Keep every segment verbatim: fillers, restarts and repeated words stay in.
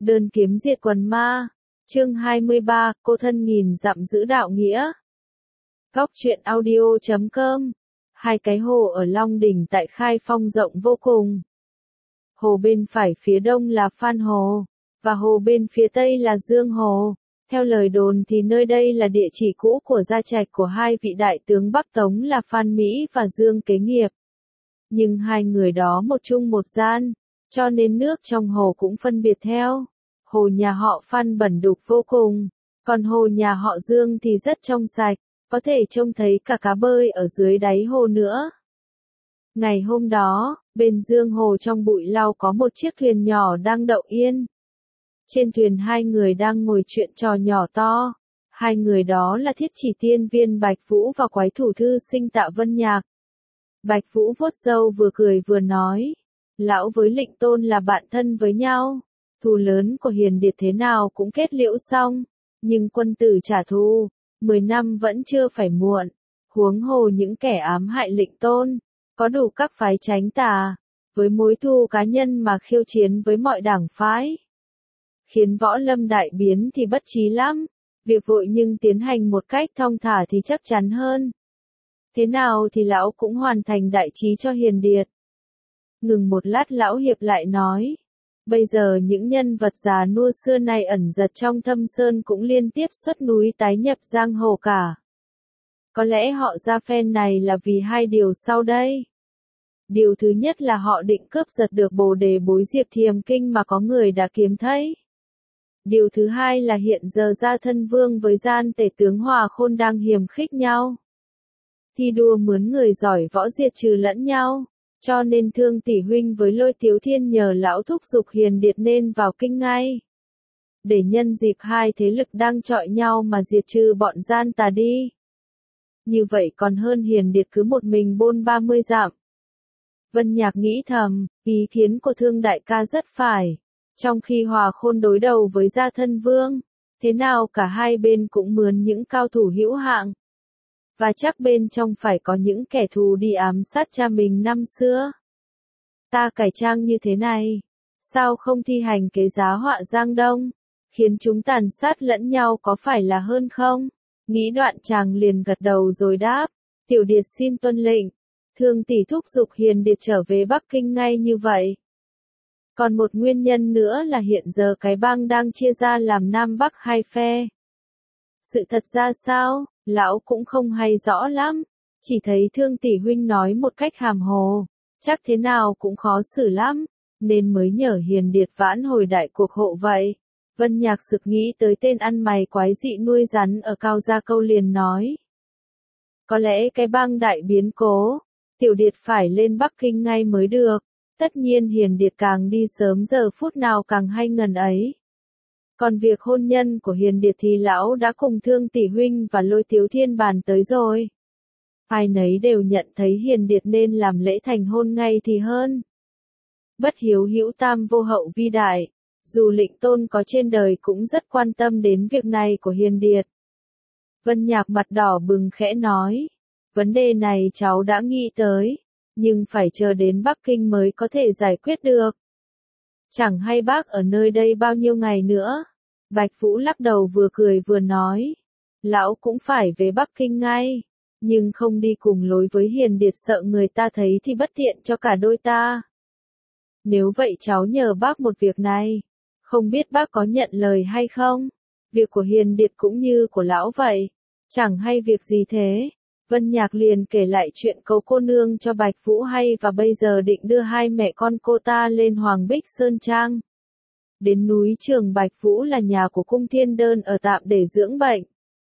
Đơn kiếm diệt quần ma. Chương hai mươi ba, cô thân nghìn dặm giữ đạo nghĩa. Góc truyện audio chấm com. Hai cái hồ ở Long Đỉnh tại Khai Phong rộng vô cùng. Hồ bên phải phía đông là Phan Hồ, và hồ bên phía tây là Dương Hồ. Theo lời đồn thì nơi đây là địa chỉ cũ của gia trạch của hai vị đại tướng Bắc Tống là Phan Mỹ và Dương Kế Nghiệp. Nhưng hai người đó một chung một gian, cho nên nước trong hồ cũng phân biệt theo. Hồ nhà họ Phan bẩn đục vô cùng, còn hồ nhà họ Dương thì rất trong sạch, có thể trông thấy cả cá bơi ở dưới đáy hồ nữa. Ngày hôm đó, bên Dương Hồ trong bụi lau có một chiếc thuyền nhỏ đang đậu yên. Trên thuyền hai người đang ngồi chuyện trò nhỏ to. Hai người đó là Thiết Chỉ Tiên Viên Bạch Vũ và Quái Thủ Thư Sinh Tạ Vân Nhạc. Bạch Vũ vuốt râu vừa cười vừa nói, lão với Lệnh Tôn là bạn thân với nhau. Thù lớn của Hiền Điệt thế nào cũng kết liễu xong, nhưng quân tử trả thù, mười năm vẫn chưa phải muộn. Huống hồ những kẻ ám hại Lệnh Tôn, có đủ các phái tránh tà, với mối thù cá nhân mà khiêu chiến với mọi đảng phái. Khiến võ lâm đại biến thì bất trí lắm, việc vội nhưng tiến hành một cách thong thả thì chắc chắn hơn. Thế nào thì lão cũng hoàn thành đại trí cho Hiền Điệt. Ngừng một lát lão hiệp lại nói, bây giờ những nhân vật già nua xưa này ẩn giật trong thâm sơn cũng liên tiếp xuất núi tái nhập giang hồ cả. Có lẽ họ ra phen này là vì hai điều sau đây. Điều thứ nhất là họ định cướp giật được bồ đề bối Diệp Thiềm Kinh mà có người đã kiếm thấy. Điều thứ hai là hiện giờ Gia Thân Vương với gian tể tướng Hòa Khôn đang hiềm khích nhau. Thi đua mướn người giỏi võ diệt trừ lẫn nhau, cho nên Thương tỷ huynh với Lôi Tiếu Thiên nhờ lão thúc giục Hiền Điệt nên vào kinh ngay. Để nhân dịp hai thế lực đang chọi nhau mà diệt trừ bọn gian tà đi. Như vậy còn hơn Hiền Điệt cứ một mình bôn ba mươi dặm. Vân Nhạc nghĩ thầm, ý kiến của Thương đại ca rất phải. Trong khi Hòa Khôn đối đầu với Gia Thân Vương, thế nào cả hai bên cũng mướn những cao thủ hữu hạng. Và chắc bên trong phải có những kẻ thù đi ám sát cha mình năm xưa. Ta cải trang như thế này, sao không thi hành kế giá họa Giang Đông, khiến chúng tàn sát lẫn nhau có phải là hơn không? Nghĩ đoạn chàng liền gật đầu rồi đáp, Tiểu Điệt xin tuân lệnh. Thương tỷ thúc giục Hiền Điệt trở về Bắc Kinh ngay như vậy. Còn một nguyên nhân nữa là hiện giờ cái bang đang chia ra làm Nam Bắc hai phe. Sự thật ra sao, lão cũng không hay rõ lắm, chỉ thấy Thương tỷ huynh nói một cách hàm hồ, chắc thế nào cũng khó xử lắm, nên mới nhờ Hiền Điệt vãn hồi đại cuộc hộ vậy. Vân Nhạc sực nghĩ tới tên ăn mày quái dị nuôi rắn ở Cao Gia Câu liền nói. Có lẽ cái bang đại biến cố, Tiểu Điệt phải lên Bắc Kinh ngay mới được. Tất nhiên Hiền Điệt càng đi sớm giờ phút nào càng hay ngần ấy. Còn việc hôn nhân của Hiền Điệt thì lão đã cùng Thương tỷ huynh và Lôi Tiếu Thiên bàn tới rồi. Ai nấy đều nhận thấy Hiền Điệt nên làm lễ thành hôn ngay thì hơn. Bất hiếu hữu tam vô hậu vi đại, dù Lệnh Tôn có trên đời cũng rất quan tâm đến việc này của Hiền Điệt. Vân Nhạc mặt đỏ bừng khẽ nói, vấn đề này cháu đã nghĩ tới. Nhưng phải chờ đến Bắc Kinh mới có thể giải quyết được. Chẳng hay bác ở nơi đây bao nhiêu ngày nữa. Bạch Vũ lắc đầu vừa cười vừa nói. Lão cũng phải về Bắc Kinh ngay. Nhưng không đi cùng lối với Hiền Điệt sợ người ta thấy thì bất tiện cho cả đôi ta. Nếu vậy cháu nhờ bác một việc này. Không biết bác có nhận lời hay không? Việc của Hiền Điệt cũng như của lão vậy. Chẳng hay việc gì thế. Vân Nhạc liền kể lại chuyện cầu cô nương cho Bạch Vũ hay và bây giờ định đưa hai mẹ con cô ta lên Hoàng Bích Sơn Trang. Đến núi Trường Bạch Vũ là nhà của Cung Thiên Đơn ở tạm để dưỡng bệnh.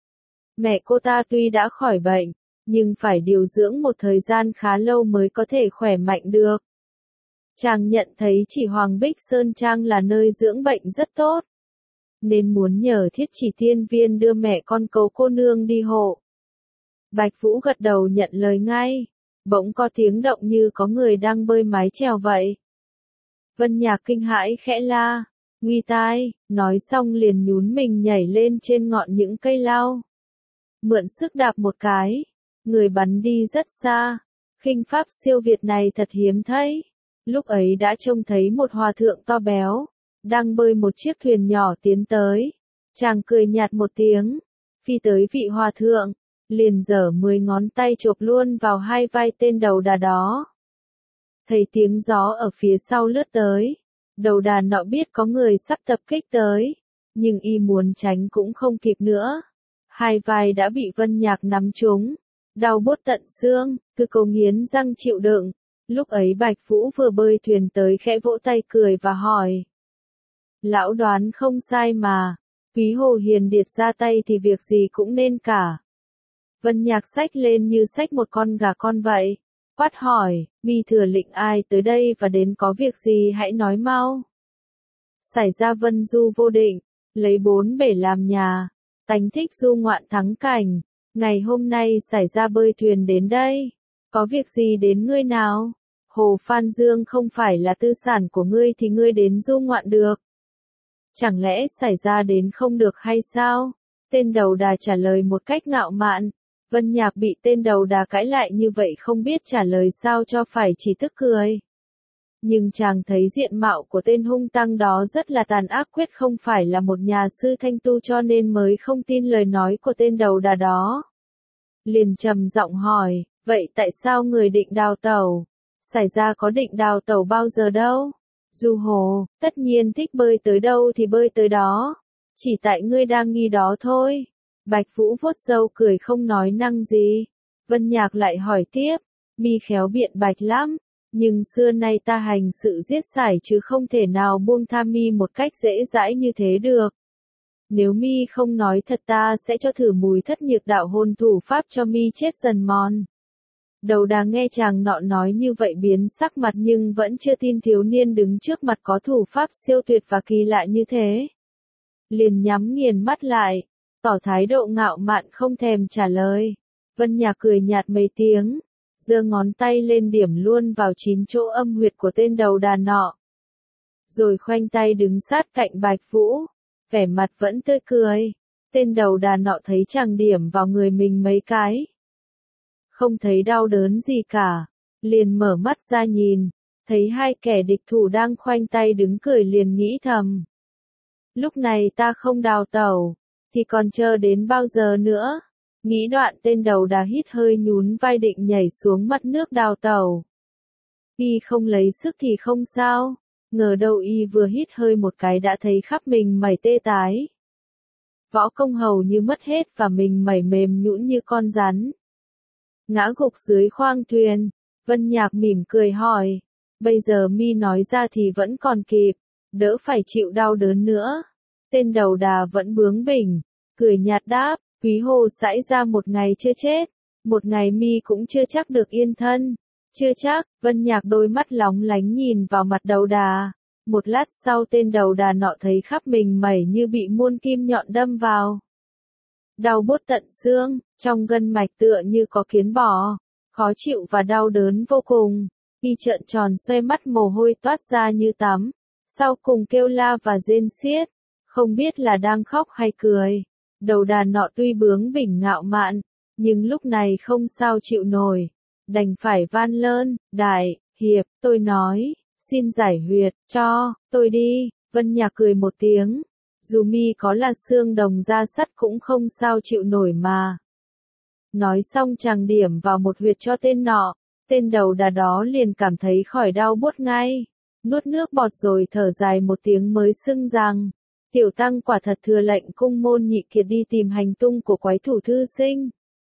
Mẹ cô ta tuy đã khỏi bệnh, nhưng phải điều dưỡng một thời gian khá lâu mới có thể khỏe mạnh được. Chàng nhận thấy chỉ Hoàng Bích Sơn Trang là nơi dưỡng bệnh rất tốt, nên muốn nhờ Thiết Chỉ Tiên Viên đưa mẹ con cầu cô nương đi hộ. Bạch Vũ gật đầu nhận lời ngay, bỗng có tiếng động như có người đang bơi mái chèo vậy. Vân Nhạc kinh hãi khẽ la, nguy tai, nói xong liền nhún mình nhảy lên trên ngọn những cây lao. Mượn sức đạp một cái, người bắn đi rất xa, khinh pháp siêu việt này thật hiếm thấy. Lúc ấy đã trông thấy một hòa thượng to béo, đang bơi một chiếc thuyền nhỏ tiến tới. Chàng cười nhạt một tiếng, phi tới vị hòa thượng, liền giở mười ngón tay chộp luôn vào hai vai tên đầu đà đó. Thấy tiếng gió ở phía sau lướt tới, đầu đà nọ biết có người sắp tập kích tới, nhưng y muốn tránh cũng không kịp nữa. Hai vai đã bị Vân Nhạc nắm trúng, đau buốt tận xương, cứ cố nghiến răng chịu đựng. Lúc ấy Bạch Vũ vừa bơi thuyền tới khẽ vỗ tay cười và hỏi. Lão đoán không sai mà, Quý Hồ Hiền Điệt ra tay thì việc gì cũng nên cả. Vân Nhạc xách lên như xách một con gà con vậy, quát hỏi, mi thừa lệnh ai tới đây và đến có việc gì hãy nói mau. Xảy ra Vân Du vô định, lấy bốn bể làm nhà, tánh thích du ngoạn thắng cảnh, ngày hôm nay xảy ra bơi thuyền đến đây, có việc gì đến ngươi nào? Hồ Phan Dương không phải là tư sản của ngươi thì ngươi đến du ngoạn được. Chẳng lẽ xảy ra đến không được hay sao? Tên đầu đà trả lời một cách ngạo mạn. Vân Nhạc bị tên đầu đà cãi lại như vậy không biết trả lời sao cho phải, chỉ tức cười. Nhưng chàng thấy diện mạo của tên hung tăng đó rất là tàn ác, quyết không phải là một nhà sư thanh tu, cho nên mới không tin lời nói của tên đầu đà đó. Liền trầm giọng hỏi, vậy tại sao người định đào tẩu? Xảy ra có định đào tẩu bao giờ đâu? Du Hồ, tất nhiên thích bơi tới đâu thì bơi tới đó. Chỉ tại ngươi đang nghi đó thôi. Bạch Vũ vuốt râu cười không nói năng gì. Vân Nhạc lại hỏi tiếp, mi khéo biện bạch lắm, nhưng xưa nay ta hành sự giết sải chứ không thể nào buông tha mi một cách dễ dãi như thế được. Nếu mi không nói thật ta sẽ cho thử mùi thất nhược đạo hồn thủ pháp cho mi chết dần mòn. Đầu đà nghe chàng nọ nói như vậy biến sắc mặt nhưng vẫn chưa tin thiếu niên đứng trước mặt có thủ pháp siêu tuyệt và kỳ lạ như thế. Liền nhắm nghiền mắt lại, tỏ thái độ ngạo mạn không thèm trả lời. Vân Nhạc cười nhạt mấy tiếng, giơ ngón tay lên điểm luôn vào chín chỗ âm huyệt của tên đầu đà nọ. Rồi khoanh tay đứng sát cạnh Bạch Vũ, vẻ mặt vẫn tươi cười. Tên đầu đà nọ thấy chàng điểm vào người mình mấy cái, không thấy đau đớn gì cả, liền mở mắt ra nhìn, thấy hai kẻ địch thủ đang khoanh tay đứng cười liền nghĩ thầm. Lúc này ta không đào tẩu, thì còn chờ đến bao giờ nữa? Nghĩ đoạn tên đầu đà hít hơi nhún vai định nhảy xuống mặt nước đào tẩu. Y không lấy sức thì không sao, ngờ đâu y vừa hít hơi một cái đã thấy khắp mình mẩy tê tái. Võ công hầu như mất hết và mình mẩy mềm nhũn như con rắn. Ngã gục dưới khoang thuyền, Vân Nhạc mỉm cười hỏi, bây giờ mi nói ra thì vẫn còn kịp, đỡ phải chịu đau đớn nữa. Tên đầu đà vẫn bướng bỉnh, cười nhạt đáp, Quý Hồ sãi ra một ngày chưa chết, một ngày mi cũng chưa chắc được yên thân. Chưa chắc. Vân Nhạc đôi mắt lóng lánh nhìn vào mặt đầu đà. Một lát sau tên đầu đà nọ thấy khắp mình mẩy như bị muôn kim nhọn đâm vào. Đau buốt tận xương, trong gân mạch tựa như có kiến bò, khó chịu và đau đớn vô cùng. Y trợn tròn xoay mắt, mồ hôi toát ra như tắm, sau cùng kêu la và rên xiết, không biết là đang khóc hay cười. Đầu đà nọ tuy bướng bỉnh ngạo mạn, nhưng lúc này không sao chịu nổi, đành phải van lơn, đại hiệp, tôi nói, xin giải huyệt cho tôi đi. Vân Nhạc cười một tiếng, dù mi có là xương đồng da sắt cũng không sao chịu nổi mà. Nói xong chàng điểm vào một huyệt cho tên nọ, tên đầu đà đó liền cảm thấy khỏi đau buốt ngay, nuốt nước bọt rồi thở dài một tiếng mới xưng rằng, tiểu tăng quả thật thừa lệnh cung môn nhị kiệt đi tìm hành tung của quái thủ thư sinh.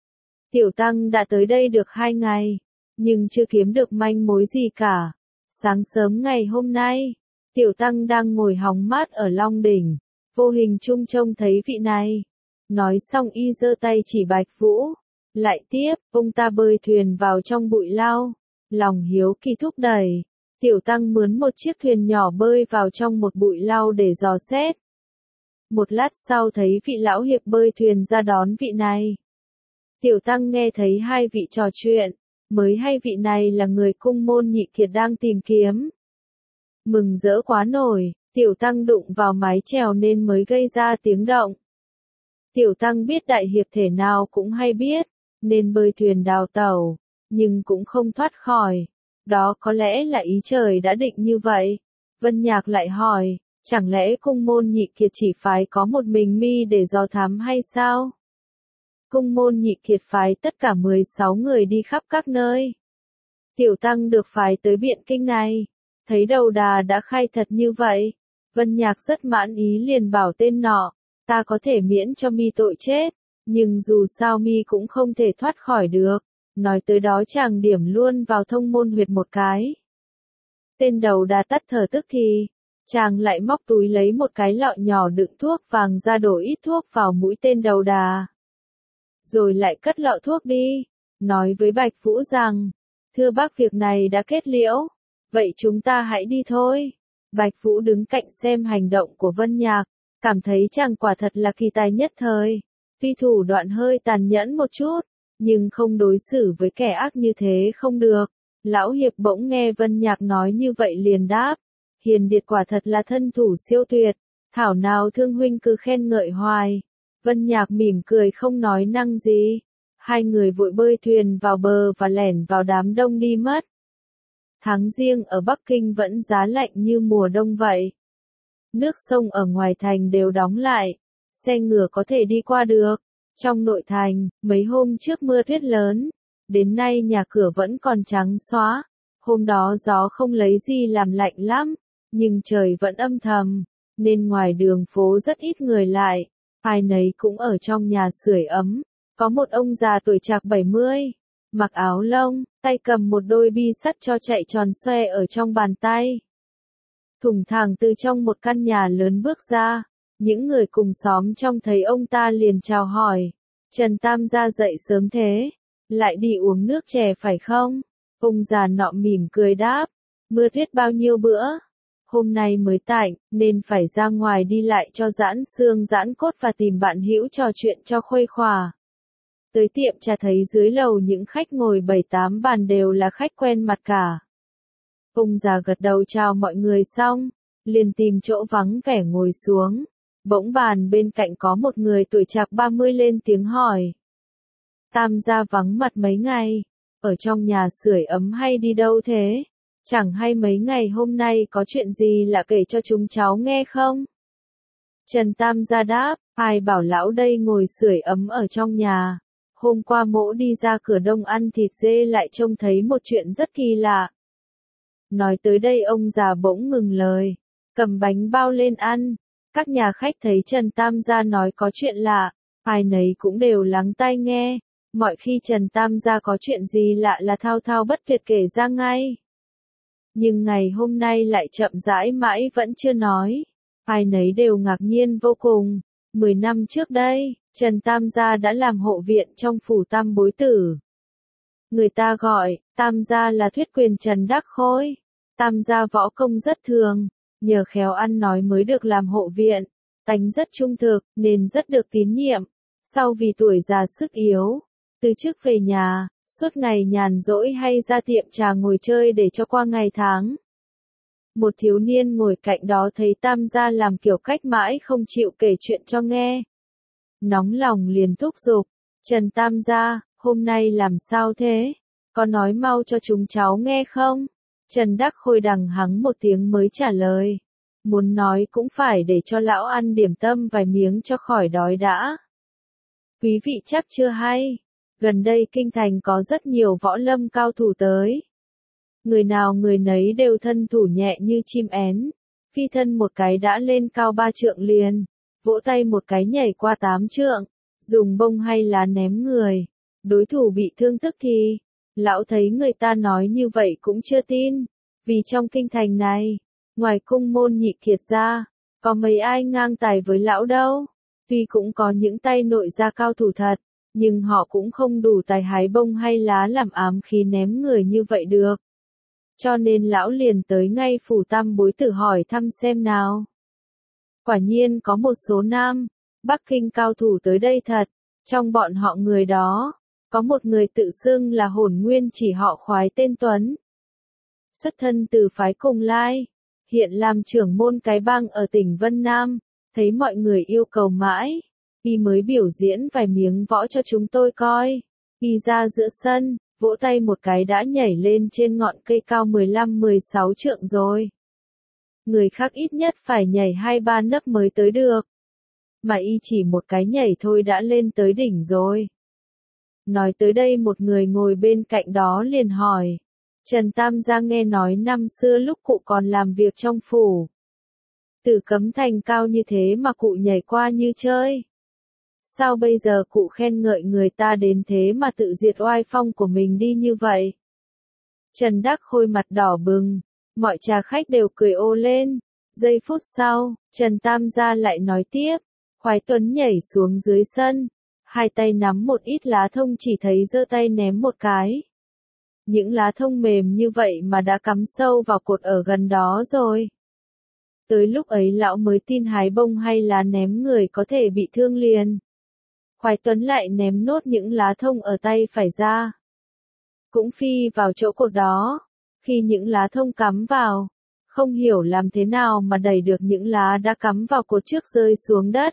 Tiểu tăng đã tới đây được hai ngày, nhưng chưa kiếm được manh mối gì cả. Sáng sớm ngày hôm nay, tiểu tăng đang ngồi hóng mát ở Long Đỉnh, vô hình chung trông thấy vị này. Nói xong y giơ tay chỉ Bạch Vũ, lại tiếp, ông ta bơi thuyền vào trong bụi lau, lòng hiếu kỳ thúc đẩy. Tiểu tăng mướn một chiếc thuyền nhỏ bơi vào trong một bụi lau để dò xét. Một lát sau thấy vị lão hiệp bơi thuyền ra đón vị này. Tiểu tăng nghe thấy hai vị trò chuyện, mới hay vị này là người cung môn nhị kiệt đang tìm kiếm. Mừng rỡ quá nổi, tiểu tăng đụng vào mái chèo nên mới gây ra tiếng động. Tiểu tăng biết đại hiệp thể nào cũng hay biết, nên bơi thuyền đào tẩu, nhưng cũng không thoát khỏi. Đó có lẽ là ý trời đã định như vậy. Vân Nhạc lại hỏi, Chẳng lẽ cung môn nhị kiệt chỉ phái có một mình mi để dò thám hay sao? Cung môn nhị kiệt phái tất cả mười sáu người đi khắp các nơi. Tiểu tăng được phái tới Biện Kinh này. Thấy đầu đà đã khai thật như vậy. Vân Nhạc rất mãn ý liền bảo tên nọ. Ta có thể miễn cho mi tội chết. Nhưng dù sao mi cũng không thể thoát khỏi được. Nói tới đó chàng điểm luôn vào thông môn huyệt một cái. Tên đầu đà tắt thở tức thì. Chàng lại móc túi lấy một cái lọ nhỏ đựng thuốc vàng ra đổ ít thuốc vào mũi tên đầu đà. Rồi lại cất lọ thuốc đi. Nói với Bạch Vũ rằng. Thưa bác việc này đã kết liễu. Vậy chúng ta hãy đi thôi. Bạch Vũ đứng cạnh xem hành động của Vân Nhạc. Cảm thấy chàng quả thật là kỳ tài nhất thời. Tuy thủ đoạn hơi tàn nhẫn một chút. Nhưng không đối xử với kẻ ác như thế không được. Lão Hiệp bỗng nghe Vân Nhạc nói như vậy liền đáp. Hiền Điệt quả thật là thân thủ siêu tuyệt. Thảo nào Thương huynh cứ khen ngợi hoài. Vân Nhạc mỉm cười không nói năng gì. Hai người vội bơi thuyền vào bờ và lẻn vào đám đông đi mất. Tháng Giêng ở Bắc Kinh vẫn giá lạnh như mùa đông vậy. Nước sông ở ngoài thành đều đóng lại. Xe ngựa có thể đi qua được. Trong nội thành, mấy hôm trước mưa tuyết lớn. Đến nay nhà cửa vẫn còn trắng xóa. Hôm đó gió không lấy gì làm lạnh lắm. Nhưng trời vẫn âm thầm. Nên ngoài đường phố rất ít người lại. Ai nấy cũng ở trong nhà sưởi ấm. Có một ông già tuổi trạc bảy mươi. Mặc áo lông, tay cầm một đôi bi sắt cho chạy tròn xoe ở trong bàn tay. Thủng thẳng từ trong một căn nhà lớn bước ra. Những người cùng xóm trông thấy ông ta liền chào hỏi. Trần Tam gia dậy sớm thế. Lại đi uống nước chè phải không? Ông già nọ mỉm cười đáp. Mưa tuyết bao nhiêu bữa? Hôm nay mới tạnh, nên phải ra ngoài đi lại cho giãn xương giãn cốt và tìm bạn hữu trò chuyện cho khuây khỏa. Tới tiệm trà thấy dưới lầu những khách ngồi bảy tám bàn đều là khách quen mặt cả. Ông già gật đầu chào mọi người xong, liền tìm chỗ vắng vẻ ngồi xuống. Bỗng bàn bên cạnh có một người tuổi trạc ba mươi lên tiếng hỏi. Tam gia vắng mặt mấy ngày, ở trong nhà sưởi ấm hay đi đâu thế? Chẳng hay mấy ngày hôm nay có chuyện gì lạ kể cho chúng cháu nghe không? Trần Tam gia đáp, ai bảo lão đây ngồi sưởi ấm ở trong nhà. Hôm qua mỗ đi ra cửa đông ăn thịt dê lại trông thấy một chuyện rất kỳ lạ. Nói tới đây ông già bỗng ngừng lời, cầm bánh bao lên ăn. Các nhà khách thấy Trần Tam gia nói có chuyện lạ, ai nấy cũng đều lắng tai nghe. Mọi khi Trần Tam gia có chuyện gì lạ là thao thao bất tuyệt kể ra ngay. Nhưng ngày hôm nay lại chậm rãi mãi vẫn chưa nói. Ai nấy đều ngạc nhiên vô cùng. Mười năm trước đây, Trần Tam gia đã làm hộ viện trong phủ Tam Bối Tử. Người ta gọi, Tam gia là Thuyết Quyền Trần Đắc Khôi. Tam gia võ công rất thường, nhờ khéo ăn nói mới được làm hộ viện. Tánh rất trung thực, nên rất được tín nhiệm. Sau vì tuổi già sức yếu, từ chức về nhà, suốt ngày nhàn rỗi hay ra tiệm trà ngồi chơi để cho qua ngày tháng. Một thiếu niên ngồi cạnh đó thấy Tam gia làm kiểu cách mãi không chịu kể chuyện cho nghe. Nóng lòng liền thúc giục, Trần Tam gia, hôm nay làm sao thế? Có nói mau cho chúng cháu nghe không? Trần Đắc Khôi đằng hắng một tiếng mới trả lời. Muốn nói cũng phải để cho lão ăn điểm tâm vài miếng cho khỏi đói đã. Quý vị chắc chưa hay, gần đây kinh thành có rất nhiều võ lâm cao thủ tới. Người nào người nấy đều thân thủ nhẹ như chim én, phi thân một cái đã lên cao ba trượng liền, vỗ tay một cái nhảy qua tám trượng, dùng bông hay lá ném người. Đối thủ bị thương tức thì, lão thấy người ta nói như vậy cũng chưa tin, vì trong kinh thành này, ngoài cung môn nhị kiệt ra, có mấy ai ngang tài với lão đâu. Tuy cũng có những tay nội gia cao thủ thật, nhưng họ cũng không đủ tài hái bông hay lá làm ám khí ném người như vậy được. Cho nên lão liền tới ngay phủ Tam Bối Tử hỏi thăm xem nào. Quả nhiên có một số nam, Bắc Kinh cao thủ tới đây thật, trong bọn họ người đó, có một người tự xưng là Hồn Nguyên Chỉ họ Khoái tên Tuấn. Xuất thân từ phái Cùng Lai, hiện làm trưởng môn cái bang ở tỉnh Vân Nam, thấy mọi người yêu cầu mãi, y mới biểu diễn vài miếng võ cho chúng tôi coi. Y ra giữa sân, vỗ tay một cái đã nhảy lên trên ngọn cây cao mười lăm mười sáu trượng rồi. người khác ít nhất phải nhảy hai ba nấc mới tới được. Mà y chỉ một cái nhảy thôi đã lên tới đỉnh rồi. Nói tới đây một người ngồi bên cạnh đó liền hỏi. Trần Tam Gia nghe nói năm xưa lúc cụ còn làm việc trong phủ. Từ Cấm Thành cao như thế mà cụ nhảy qua như chơi. Sao bây giờ cụ khen ngợi người ta đến thế mà tự diệt oai phong của mình đi như vậy? Trần Đắc Khôi mặt đỏ bừng, mọi trà khách đều cười ô lên. Giây phút sau, Trần Tam Gia lại nói tiếp, Khoái Tuấn nhảy xuống dưới sân, hai tay nắm một ít lá thông chỉ thấy giơ tay ném một cái. Những lá thông mềm như vậy mà đã cắm sâu vào cột ở gần đó rồi. Tới lúc ấy lão mới tin hái bông hay lá ném người có thể bị thương liền. Khoái Tuấn lại ném nốt những lá thông ở tay phải ra. Cũng phi vào chỗ cột đó. Khi những lá thông cắm vào, không hiểu làm thế nào mà đẩy được những lá đã cắm vào cột trước rơi xuống đất.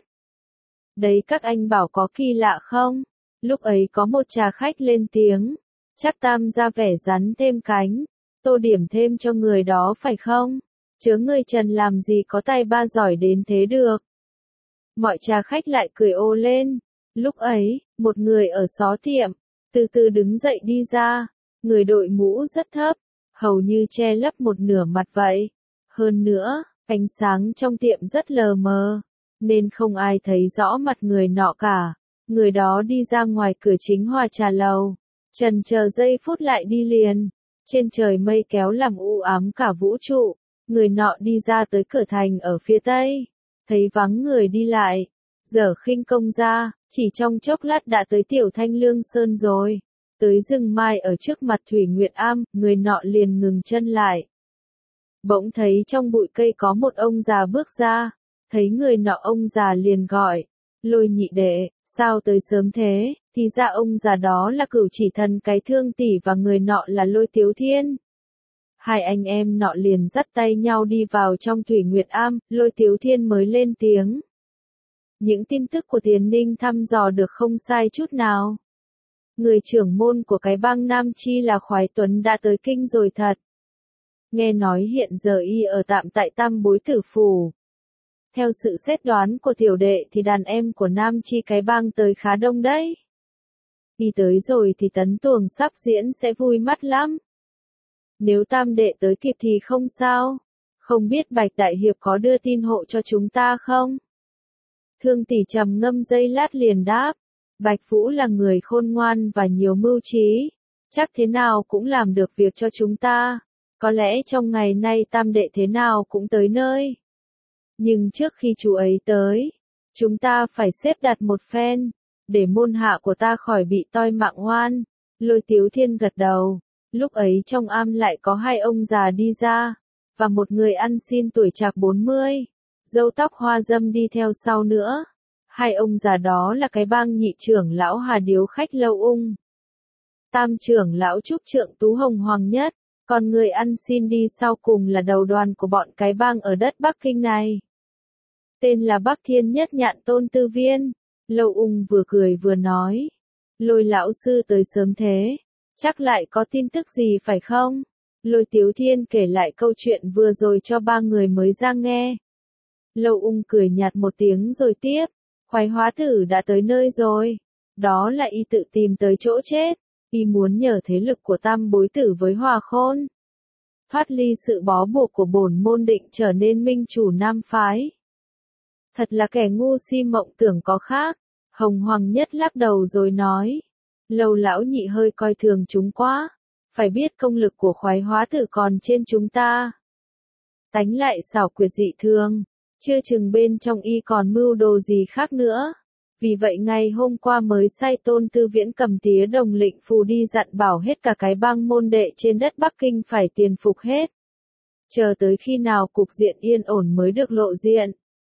Đấy các anh bảo có kỳ lạ không? Lúc ấy có một trà khách lên tiếng. Chắc Tam ra vẻ rắn thêm cánh. Tô điểm thêm cho người đó phải không? Chớ người Trần làm gì có tay ba giỏi đến thế được. Mọi trà khách lại cười ô lên. Lúc ấy, một người ở xó tiệm, từ từ đứng dậy đi ra. Người đội mũ rất thấp, hầu như che lấp một nửa mặt vậy. Hơn nữa, ánh sáng trong tiệm rất lờ mờ, nên không ai thấy rõ mặt người nọ cả. Người đó đi ra ngoài cửa chính Hòa Trà Lầu. Trần chờ giây phút lại đi liền. Trên trời mây kéo làm u ám cả vũ trụ. Người nọ đi ra tới cửa thành ở phía tây. Thấy vắng người đi lại. Giở khinh công ra, chỉ trong chốc lát đã tới Tiểu Thanh Lương Sơn rồi. Tới rừng mai ở trước mặt Thủy Nguyệt Am, người nọ liền ngừng chân lại. Bỗng thấy trong bụi cây có một ông già bước ra. Thấy người nọ ông già liền gọi. Lôi nhị đệ, sao tới sớm thế? Thì ra ông già đó là Cửu Chỉ Thần cái Thương Tỷ và người nọ là Lôi Tiếu Thiên. Hai anh em nọ liền dắt tay nhau đi vào trong Thủy Nguyệt Am, Lôi Tiếu Thiên mới lên tiếng. Những tin tức của Tiền Ninh thăm dò được không sai chút nào. Người trưởng môn của cái bang Nam Chi là Khoái Tuấn đã tới kinh rồi thật. Nghe nói hiện giờ y ở tạm tại Tam Bối Tử Phủ. Theo sự xét đoán của tiểu đệ thì đàn em của Nam Chi cái bang tới khá đông đấy. Y tới rồi thì tấn tuồng sắp diễn sẽ vui mắt lắm. Nếu tam đệ tới kịp thì không sao. Không biết Bạch Đại Hiệp có đưa tin hộ cho chúng ta không? Thương Tỷ trầm ngâm giây lát liền đáp. Bạch Vũ là người khôn ngoan và nhiều mưu trí. Chắc thế nào cũng làm được việc cho chúng ta. Có lẽ trong ngày nay tam đệ thế nào cũng tới nơi. Nhưng trước khi chú ấy tới, chúng ta phải xếp đặt một phen, để môn hạ của ta khỏi bị toi mạng oan. Lôi Tiếu Thiên gật đầu. Lúc ấy trong am lại có hai ông già đi ra, và một người ăn xin tuổi trạc bốn mươi, râu tóc hoa râm đi theo sau nữa. Hai ông già đó là cái bang nhị trưởng lão Hà Điếu Khách Lâu Ung. Tam trưởng lão Trúc Trượng Tú Hồng Hoàng Nhất, còn người ăn xin đi sau cùng là đầu đoàn của bọn cái bang ở đất Bắc Kinh này. Tên là Bắc Thiên Nhất Nhạn Tôn Tư Viên. Lâu Ung vừa cười vừa nói. Lôi lão sư tới sớm thế. Chắc lại có tin tức gì phải không? Lôi Tiếu Thiên kể lại câu chuyện vừa rồi cho ba người mới ra nghe. Lâu Ung cười nhạt một tiếng rồi tiếp. Khoái hóa tử đã tới nơi rồi. Đó là y tự tìm tới chỗ chết. Y muốn nhờ thế lực của Tam Bối Tử với Hòa Khôn. Thoát ly sự bó buộc của bổn môn định trở nên minh chủ nam phái. Thật là kẻ ngu si mộng tưởng có khác. Hồng Hoàng Nhất lắc đầu rồi nói. Lâu lão nhị hơi coi thường chúng quá. Phải biết công lực của khoái hóa tử còn trên chúng ta. Tánh lại xảo quyệt dị thường. Chưa chừng bên trong y còn mưu đồ gì khác nữa. Vì vậy ngày hôm qua mới sai Tôn Tư Viễn cầm tía đồng lệnh phù đi dặn bảo hết cả cái bang môn đệ trên đất Bắc Kinh phải tiền phục hết. Chờ tới khi nào cục diện yên ổn mới được lộ diện.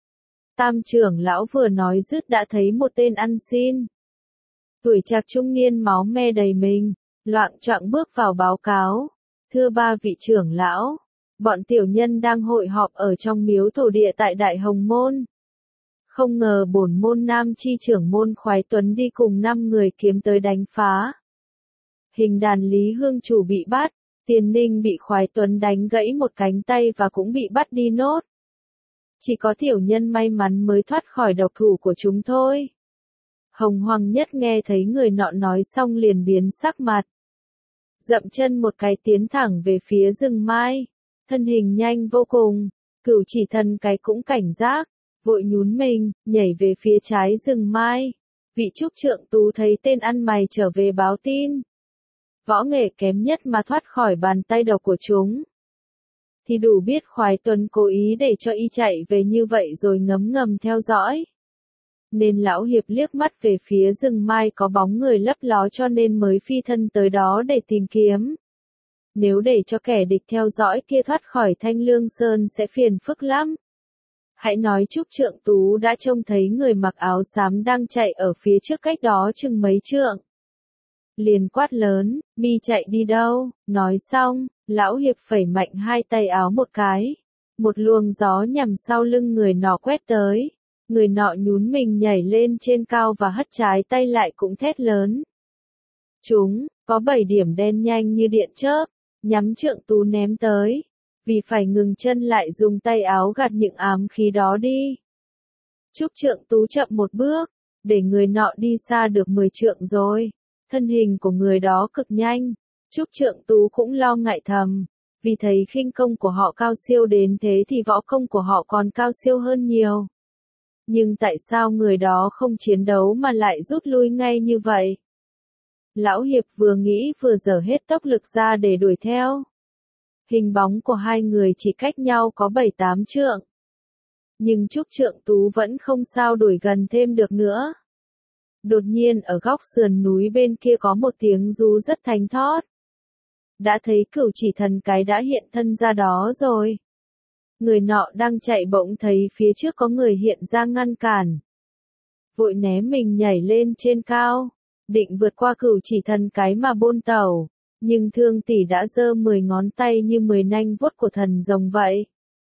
Tam trưởng lão vừa nói dứt đã thấy một tên ăn xin. Tuổi trạc trung niên máu me đầy mình, loạng choạng bước vào báo cáo. Thưa ba vị trưởng lão, bọn tiểu nhân đang hội họp ở trong miếu thổ địa tại Đại Hồng Môn. Không ngờ bổn môn Nam Chi trưởng môn Khoái Tuấn đi cùng năm người kiếm tới đánh phá. Hình đàn Lý Hương chủ bị bắt, Tiền Ninh bị Khoái Tuấn đánh gãy một cánh tay và cũng bị bắt đi nốt. Chỉ có tiểu nhân may mắn mới thoát khỏi độc thủ của chúng thôi. Hồng Hoàng Nhất nghe thấy người nọ nói xong liền biến sắc mặt. Dậm chân một cái tiến thẳng về phía rừng mai. Thân hình nhanh vô cùng, Cửu Chỉ Thần cái cũng cảnh giác, vội nhún mình, nhảy về phía trái rừng mai. Vị trúc trượng tú thấy tên ăn mày trở về báo tin. Võ nghệ kém nhất mà thoát khỏi bàn tay độc của chúng. Thì đủ biết Khoái Tuấn cố ý để cho y chạy về như vậy rồi ngấm ngầm theo dõi. Nên lão hiệp liếc mắt về phía rừng mai có bóng người lấp ló cho nên mới phi thân tới đó để tìm kiếm. Nếu để cho kẻ địch theo dõi kia thoát khỏi Thanh Lương Sơn sẽ phiền phức lắm. Hãy nói Trúc Trượng Tú đã trông thấy người mặc áo xám đang chạy ở phía trước cách đó chừng mấy trượng. Liền quát lớn, mi chạy đi đâu, nói xong, lão hiệp phẩy mạnh hai tay áo một cái. Một luồng gió nhằm sau lưng người nọ quét tới. Người nọ nhún mình nhảy lên trên cao và hất trái tay lại cũng thét lớn. Chúng, có bảy điểm đen nhanh như điện chớp, nhắm Trượng Tú ném tới. Vì phải ngừng chân lại dùng tay áo gạt những ám khí đó đi. Trúc Trượng Tú chậm một bước, để người nọ đi xa được mười trượng rồi. Thân hình của người đó cực nhanh, Trúc Trượng Tú cũng lo ngại thầm, vì thấy khinh công của họ cao siêu đến thế thì võ công của họ còn cao siêu hơn nhiều. Nhưng tại sao người đó không chiến đấu mà lại rút lui ngay như vậy? Lão hiệp vừa nghĩ vừa dở hết tốc lực ra để đuổi theo. Hình bóng của hai người chỉ cách nhau có bảy tám trượng. Nhưng Trúc Trượng Tú vẫn không sao đuổi gần thêm được nữa. Đột nhiên ở góc sườn núi bên kia có một tiếng rú rất thánh thót. Đã thấy Cửu Chỉ Thần cái đã hiện thân ra đó rồi. Người nọ đang chạy bỗng thấy phía trước có người hiện ra ngăn cản. Vội né mình nhảy lên trên cao, định vượt qua Cửu Chỉ Thần cái mà bôn tẩu. Nhưng Thương Tỷ đã giơ mười ngón tay như mười nanh vuốt của thần rồng vậy.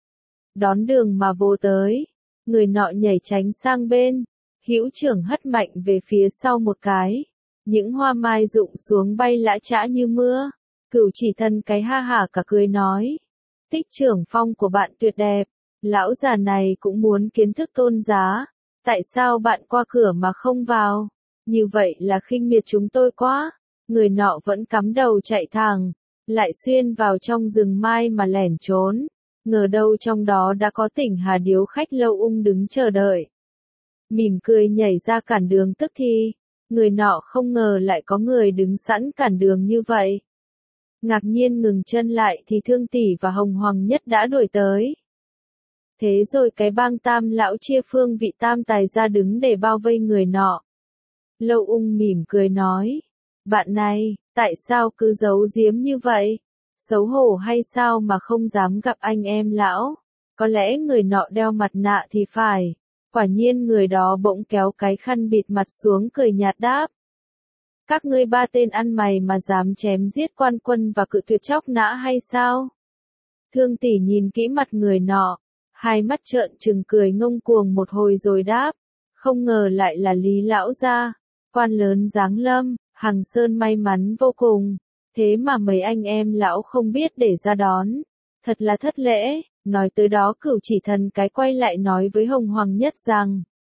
Đón đường mà vô tới, người nọ nhảy tránh sang bên, hữu trưởng hất mạnh về phía sau một cái. Những hoa mai rụng xuống bay lã chã như mưa. Cửu Chỉ Thần cái ha hả cả cười nói. Tích trưởng phong của bạn tuyệt đẹp, lão già này cũng muốn kiến thức tôn giá. Tại sao bạn qua cửa mà không vào? Như vậy là khinh miệt chúng tôi quá. Người nọ vẫn cắm đầu chạy thẳng, lại xuyên vào trong rừng mai mà lẻn trốn. Ngờ đâu trong đó đã có Tỉnh Hà điếu khách Lâu Ung đứng chờ đợi. Mỉm cười nhảy ra cản đường tức thì. Người nọ không ngờ lại có người đứng sẵn cản đường như vậy. Ngạc nhiên ngừng chân lại thì Thương Tỷ và Hồng Hoàng Nhất đã đuổi tới. Thế rồi cái bang Tam lão chia phương vị tam tài ra đứng để bao vây người nọ. Lâu Ung mỉm cười nói. Bạn này, tại sao cứ giấu giếm như vậy? Xấu hổ hay sao mà không dám gặp anh em lão? Có lẽ người nọ đeo mặt nạ thì phải. Quả nhiên người đó bỗng kéo cái khăn bịt mặt xuống cười nhạt đáp. Các ngươi ba tên ăn mày mà dám chém giết quan quân và cự tuyệt chóc nã hay sao? Thương Tỷ nhìn kỹ mặt người nọ, hai mắt trợn trừng cười ngông cuồng một hồi rồi đáp. Không ngờ lại là Lý lão gia, quan lớn giáng lâm. Hằng Sơn may mắn vô cùng, thế mà mấy anh em lão không biết để ra đón. Thật là thất lễ, nói tới đó Cửu Chỉ Thần cái quay lại nói với Hồng Hoàng Nhất rằng.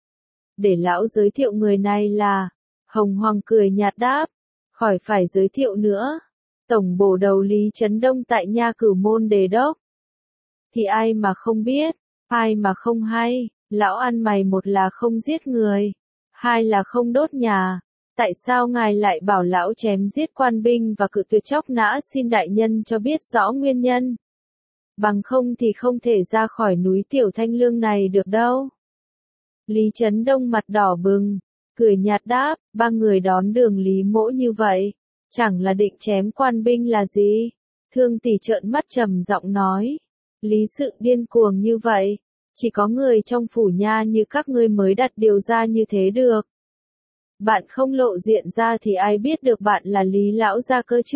Để lão giới thiệu người này là, Hồng Hoàng cười nhạt đáp, khỏi phải giới thiệu nữa. Tổng bổ đầu Lý Trấn Đông tại Nha Cửu Môn Đề Đốc. Thì ai mà không biết, ai mà không hay, lão ăn mày một là không giết người, hai là không đốt nhà. Tại sao ngài lại bảo lão chém giết quan binh và cự tuyệt chóc nã, xin đại nhân cho biết rõ nguyên nhân? Bằng không thì không thể ra khỏi núi Tiểu Thanh Lương này được đâu. Lý Trấn Đông mặt đỏ bừng, cười nhạt đáp, ba người đón đường Lý Mỗ như vậy, chẳng là định chém quan binh là gì? Thương Tỷ trợn mắt trầm giọng nói, lý sự điên cuồng như vậy, chỉ có người trong phủ nha như các ngươi mới đặt điều ra như thế được. Bạn không lộ diện ra thì ai biết được bạn là Lý lão gia cơ chứ?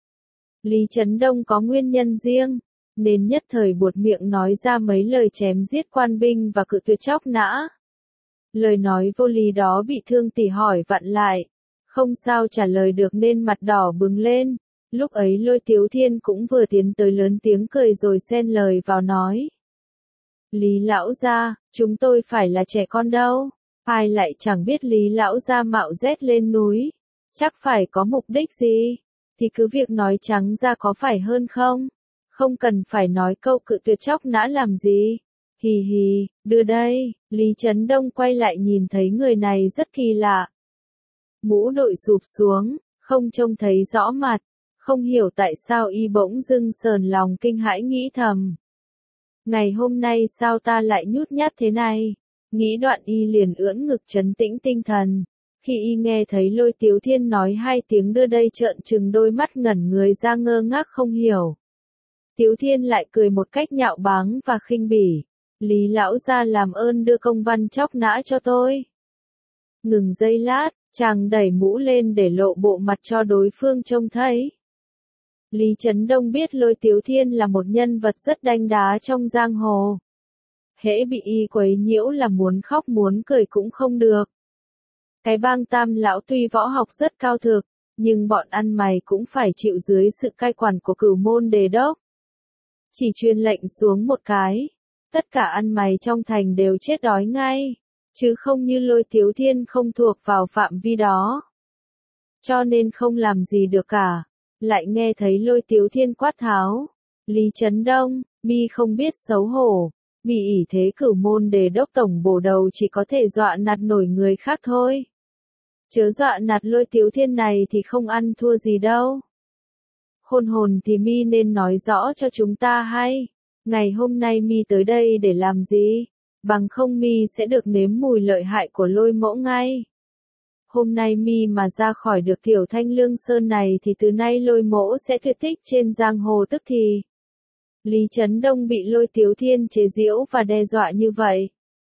Lý Trấn Đông có nguyên nhân riêng, nên nhất thời buột miệng nói ra mấy lời chém giết quan binh và cự tuyệt chóc nã. Lời nói vô lý đó bị Thương Tỷ hỏi vặn lại, không sao trả lời được nên mặt đỏ bừng lên, Lúc ấy Lôi Tiếu Thiên cũng vừa tiến tới lớn tiếng cười rồi xen lời vào nói. Lý lão gia, chúng tôi phải là trẻ con đâu, ai lại chẳng biết Lý lão gia mạo rét lên núi, chắc phải có mục đích gì, thì cứ việc nói trắng ra có phải hơn không, không cần phải nói câu cự tuyệt chóc nã làm gì. Hì hì, đưa đây, Lý Chấn Đông quay lại nhìn thấy người này rất kỳ lạ. Mũ đội sụp xuống, không trông thấy rõ mặt, không hiểu tại sao y bỗng dưng sờn lòng kinh hãi nghĩ thầm. Ngày hôm nay sao ta lại nhút nhát thế này? Nghĩ đoạn y liền ưỡn ngực trấn tĩnh tinh thần. Khi y nghe thấy Lôi Tiếu Thiên nói hai tiếng đưa đây trợn trừng đôi mắt ngẩn người ra ngơ ngác không hiểu. Tiếu Thiên lại cười một cách nhạo báng và khinh bỉ. Lý lão gia làm ơn đưa công văn chóc nã cho tôi. Ngừng giây lát, chàng đẩy mũ lên để lộ bộ mặt cho đối phương trông thấy. Lý Chấn Đông biết Lôi Tiếu Thiên là một nhân vật rất đanh đá trong giang hồ. Hễ bị y quấy nhiễu là muốn khóc muốn cười cũng không được. Cái bang Tam lão tuy võ học rất cao thực, nhưng bọn ăn mày cũng phải chịu dưới sự cai quản của Cửu Môn Đề Đốc. Chỉ truyền lệnh xuống một cái, tất cả ăn mày trong thành đều chết đói ngay, chứ không như Lôi Tiếu Thiên không thuộc vào phạm vi đó. Cho nên không làm gì được cả. Lại nghe thấy Lôi Tiếu Thiên quát tháo. Lý Chấn Đông, mi không biết xấu hổ, mi ỷ thế Cửu Môn Đề Đốc tổng bổ đầu chỉ có thể dọa nạt nổi người khác thôi. Chớ dọa nạt Lôi Tiếu Thiên này thì không ăn thua gì đâu. Khôn hồn thì mi nên nói rõ cho chúng ta hay, ngày hôm nay mi tới đây để làm gì, bằng không mi sẽ được nếm mùi lợi hại của Lôi mẫu ngay. Hôm nay mi mà ra khỏi được Tiểu Thanh Lương Sơn này thì từ nay Lôi mẫu sẽ tuyệt tích trên giang hồ tức thì. Lý Chấn Đông bị Lôi Tiếu Thiên chế giễu và đe dọa như vậy.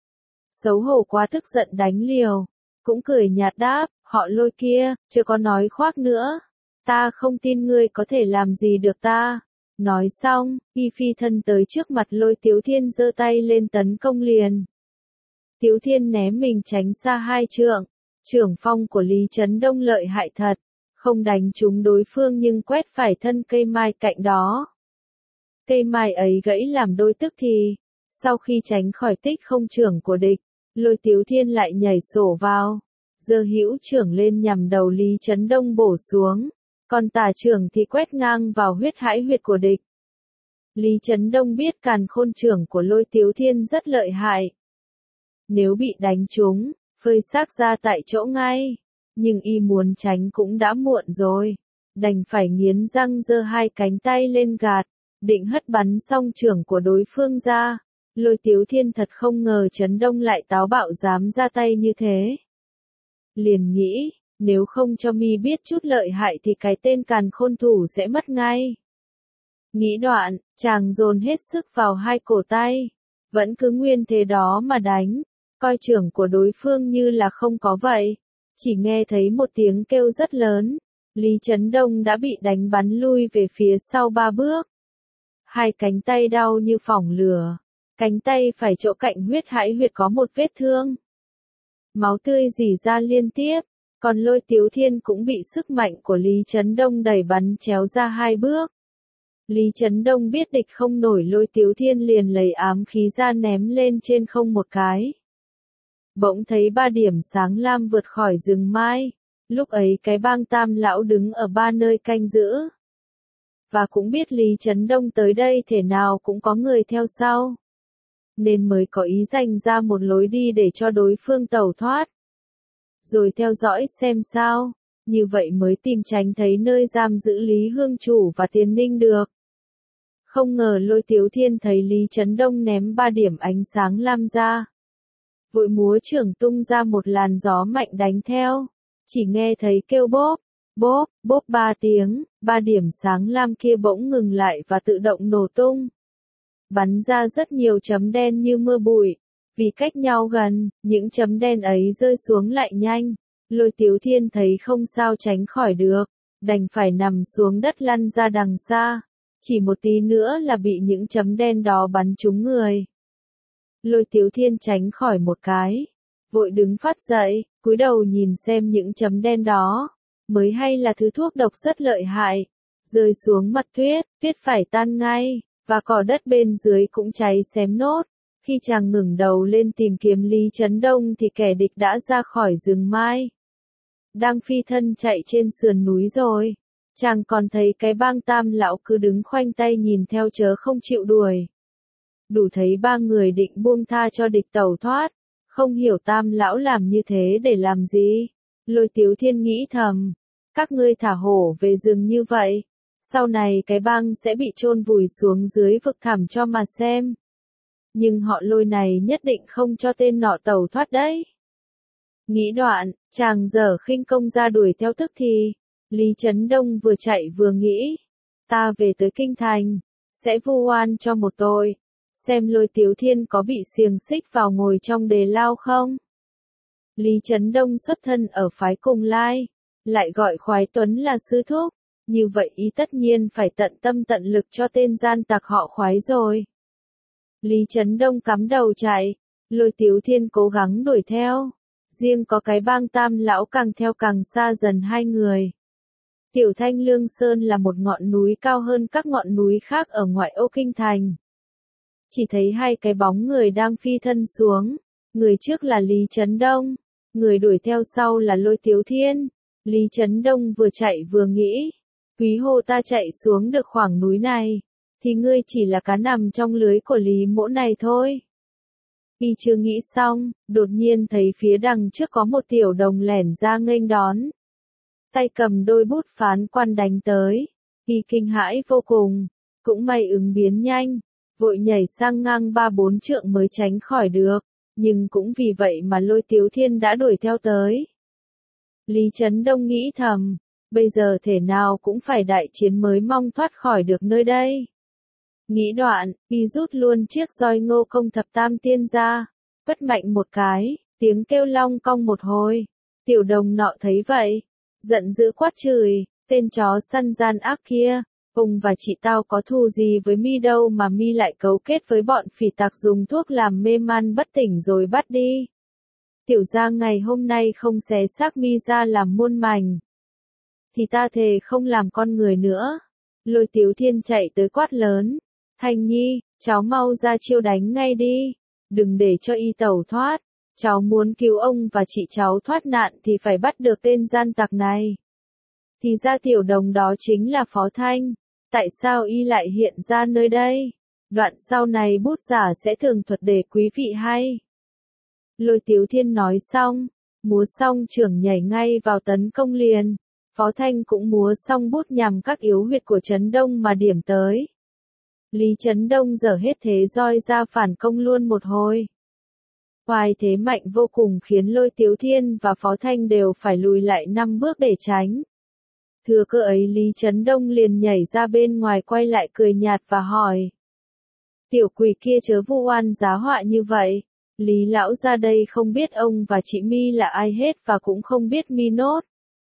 Xấu hổ quá tức giận đánh liều, cũng cười nhạt đáp, họ Lôi kia, chưa có nói khoác nữa. Ta không tin ngươi có thể làm gì được ta. Nói xong, y phi thân tới trước mặt Lôi Tiếu Thiên giơ tay lên tấn công liền. Tiếu Thiên ném mình tránh xa hai trượng. Trưởng phong của Lý Chấn Đông lợi hại thật, không đánh trúng đối phương nhưng quét phải thân cây mai cạnh đó. Cây mai ấy gãy làm đôi tức thì, sau khi tránh khỏi tích không trưởng của địch, Lôi Tiếu Thiên lại nhảy sổ vào, giơ hữu trưởng lên nhằm đầu Lý Chấn Đông bổ xuống, còn tả trưởng thì quét ngang vào huyết hãi huyệt của địch. Lý Chấn Đông biết càn khôn trưởng của Lôi Tiếu Thiên rất lợi hại. Nếu bị đánh trúng, phơi xác ra tại chỗ ngay, nhưng y muốn tránh cũng đã muộn rồi, đành phải nghiến răng giơ hai cánh tay lên gạt, định hất bắn xong trưởng của đối phương ra. Lôi Tiếu Thiên thật không ngờ Chấn Đông lại táo bạo dám ra tay như thế. Liền nghĩ, nếu không cho mi biết chút lợi hại thì cái tên càn khôn thủ sẽ mất ngay. Nghĩ đoạn, chàng dồn hết sức vào hai cổ tay, vẫn cứ nguyên thế đó mà đánh. Coi trưởng của đối phương như là không có vậy, chỉ nghe thấy một tiếng kêu rất lớn, Lý Chấn Đông đã bị đánh bắn lui về phía sau ba bước. Hai cánh tay đau như phỏng lửa, cánh tay phải chỗ cạnh huyết hãi huyệt có một vết thương. Máu tươi rỉ ra liên tiếp, còn Lôi Tiếu Thiên cũng bị sức mạnh của Lý Chấn Đông đẩy bắn chéo ra hai bước. Lý Chấn Đông biết địch không nổi Lôi Tiếu Thiên liền lấy ám khí ra ném lên trên không một cái. Bỗng thấy ba điểm sáng lam vượt khỏi rừng mai, lúc ấy cái bang Tam lão đứng ở ba nơi canh giữ. Và cũng biết Lý Chấn Đông tới đây thể nào cũng có người theo sau. Nên mới có ý dành ra một lối đi để cho đối phương tẩu thoát. Rồi theo dõi xem sao, như vậy mới tìm tránh thấy nơi giam giữ Lý Hương Chủ và Tiền Ninh được. Không ngờ Lôi Tiếu Thiên thấy Lý Chấn Đông ném ba điểm ánh sáng lam ra. Vội múa trưởng tung ra một làn gió mạnh đánh theo, chỉ nghe thấy kêu bốp, bốp, bốp ba tiếng, ba điểm sáng lam kia bỗng ngừng lại và tự động nổ tung. Bắn ra rất nhiều chấm đen như mưa bụi, vì cách nhau gần, những chấm đen ấy rơi xuống lại nhanh, Lôi Tiếu Thiên thấy không sao tránh khỏi được, đành phải nằm xuống đất lăn ra đằng xa, chỉ một tí nữa là bị những chấm đen đó bắn trúng người. Lôi Tiếu Thiên tránh khỏi một cái, vội đứng phát dậy, cúi đầu nhìn xem những chấm đen đó, mới hay là thứ thuốc độc rất lợi hại, rơi xuống mặt tuyết, tuyết phải tan ngay, và cỏ đất bên dưới cũng cháy xém nốt. Khi chàng ngẩng đầu lên tìm kiếm Lý Chấn Đông thì kẻ địch đã ra khỏi rừng mai. Đang phi thân chạy trên sườn núi rồi. Chàng còn thấy cái bang Tam lão cứ đứng khoanh tay nhìn theo chớ không chịu đuổi. Đủ thấy ba người định buông tha cho địch tẩu thoát. Không hiểu Tam lão làm như thế để làm gì. Lôi Tiếu Thiên nghĩ thầm. Các ngươi thả hổ về rừng như vậy. Sau này cái bang sẽ bị chôn vùi xuống dưới vực thẳm cho mà xem. Nhưng họ Lôi này nhất định không cho tên nọ tẩu thoát đấy. Nghĩ đoạn, chàng dở khinh công ra đuổi theo tức thì. Lý Chấn Đông vừa chạy vừa nghĩ. Ta về tới kinh thành. Sẽ vu oan cho một tội. Xem Lôi Tiếu Thiên có bị xiềng xích vào ngồi trong đề lao không? Lý Chấn Đông xuất thân ở phái Cùng Lai. Lại gọi Khoái Tuấn là sư thúc. Như vậy ý tất nhiên phải tận tâm tận lực cho tên gian tặc họ Khoái rồi. Lý Chấn Đông cắm đầu chạy. Lôi Tiếu Thiên cố gắng đuổi theo. Riêng có cái bang Tam lão càng theo càng xa dần hai người. Tiểu Thanh Lương Sơn là một ngọn núi cao hơn các ngọn núi khác ở ngoại ô kinh thành. Chỉ thấy hai cái bóng người đang phi thân xuống. Người trước là Lý Chấn Đông. Người đuổi theo sau là Lôi Tiếu Thiên. Lý Chấn Đông vừa chạy vừa nghĩ. Quý hồ ta chạy xuống được khoảng núi này. Thì ngươi chỉ là cá nằm trong lưới của Lý mỗ này thôi. Y chưa nghĩ xong, đột nhiên thấy phía đằng trước có một tiểu đồng lẻn ra nghênh đón. Tay cầm đôi bút phán quan đánh tới. Y kinh hãi vô cùng. Cũng may ứng biến nhanh. Vội nhảy sang ngang ba bốn trượng mới tránh khỏi được. Nhưng cũng vì vậy mà Lôi Tiếu Thiên đã đuổi theo tới. Lý Chấn Đông nghĩ thầm. Bây giờ thể nào cũng phải đại chiến mới mong thoát khỏi được nơi đây. Nghĩ đoạn, y rút luôn chiếc roi Ngô Công Thập Tam Tiên ra. Vất mạnh một cái, tiếng kêu long cong một hồi. Tiểu đồng nọ thấy vậy. Giận dữ quát chửi, tên chó săn gian ác kia. Ông và chị tao có thù gì với mi đâu mà mi lại cấu kết với bọn phỉ tặc dùng thuốc làm mê man bất tỉnh rồi bắt đi. Tiểu gia ngày hôm nay không xé xác mi ra làm muôn mảnh. Thì ta thề không làm con người nữa. Lôi Tiếu Thiên chạy tới quát lớn. Thanh Nhi, cháu mau ra chiêu đánh ngay đi. Đừng để cho y tẩu thoát. Cháu muốn cứu ông và chị cháu thoát nạn thì phải bắt được tên gian tặc này. Thì ra tiểu đồng đó chính là Phó Thanh. Tại sao y lại hiện ra nơi đây? Đoạn sau này bút giả sẽ tường thuật để quý vị hay. Lôi Tiếu Thiên nói xong, múa xong trưởng nhảy ngay vào tấn công liền. Phó Thanh cũng múa xong bút nhằm các yếu huyệt của Trấn Đông mà điểm tới. Lý Trấn Đông dở hết thế roi ra phản công luôn một hồi. Hoài thế mạnh vô cùng khiến Lôi Tiếu Thiên và Phó Thanh đều phải lùi lại năm bước để tránh. Thừa cơ ấy Lý Trấn Đông liền nhảy ra bên ngoài quay lại cười nhạt và hỏi. Tiểu quỷ kia chớ vu oan giá họa như vậy. Lý lão ra đây không biết ông và chị mi là ai hết và cũng không biết mi nốt.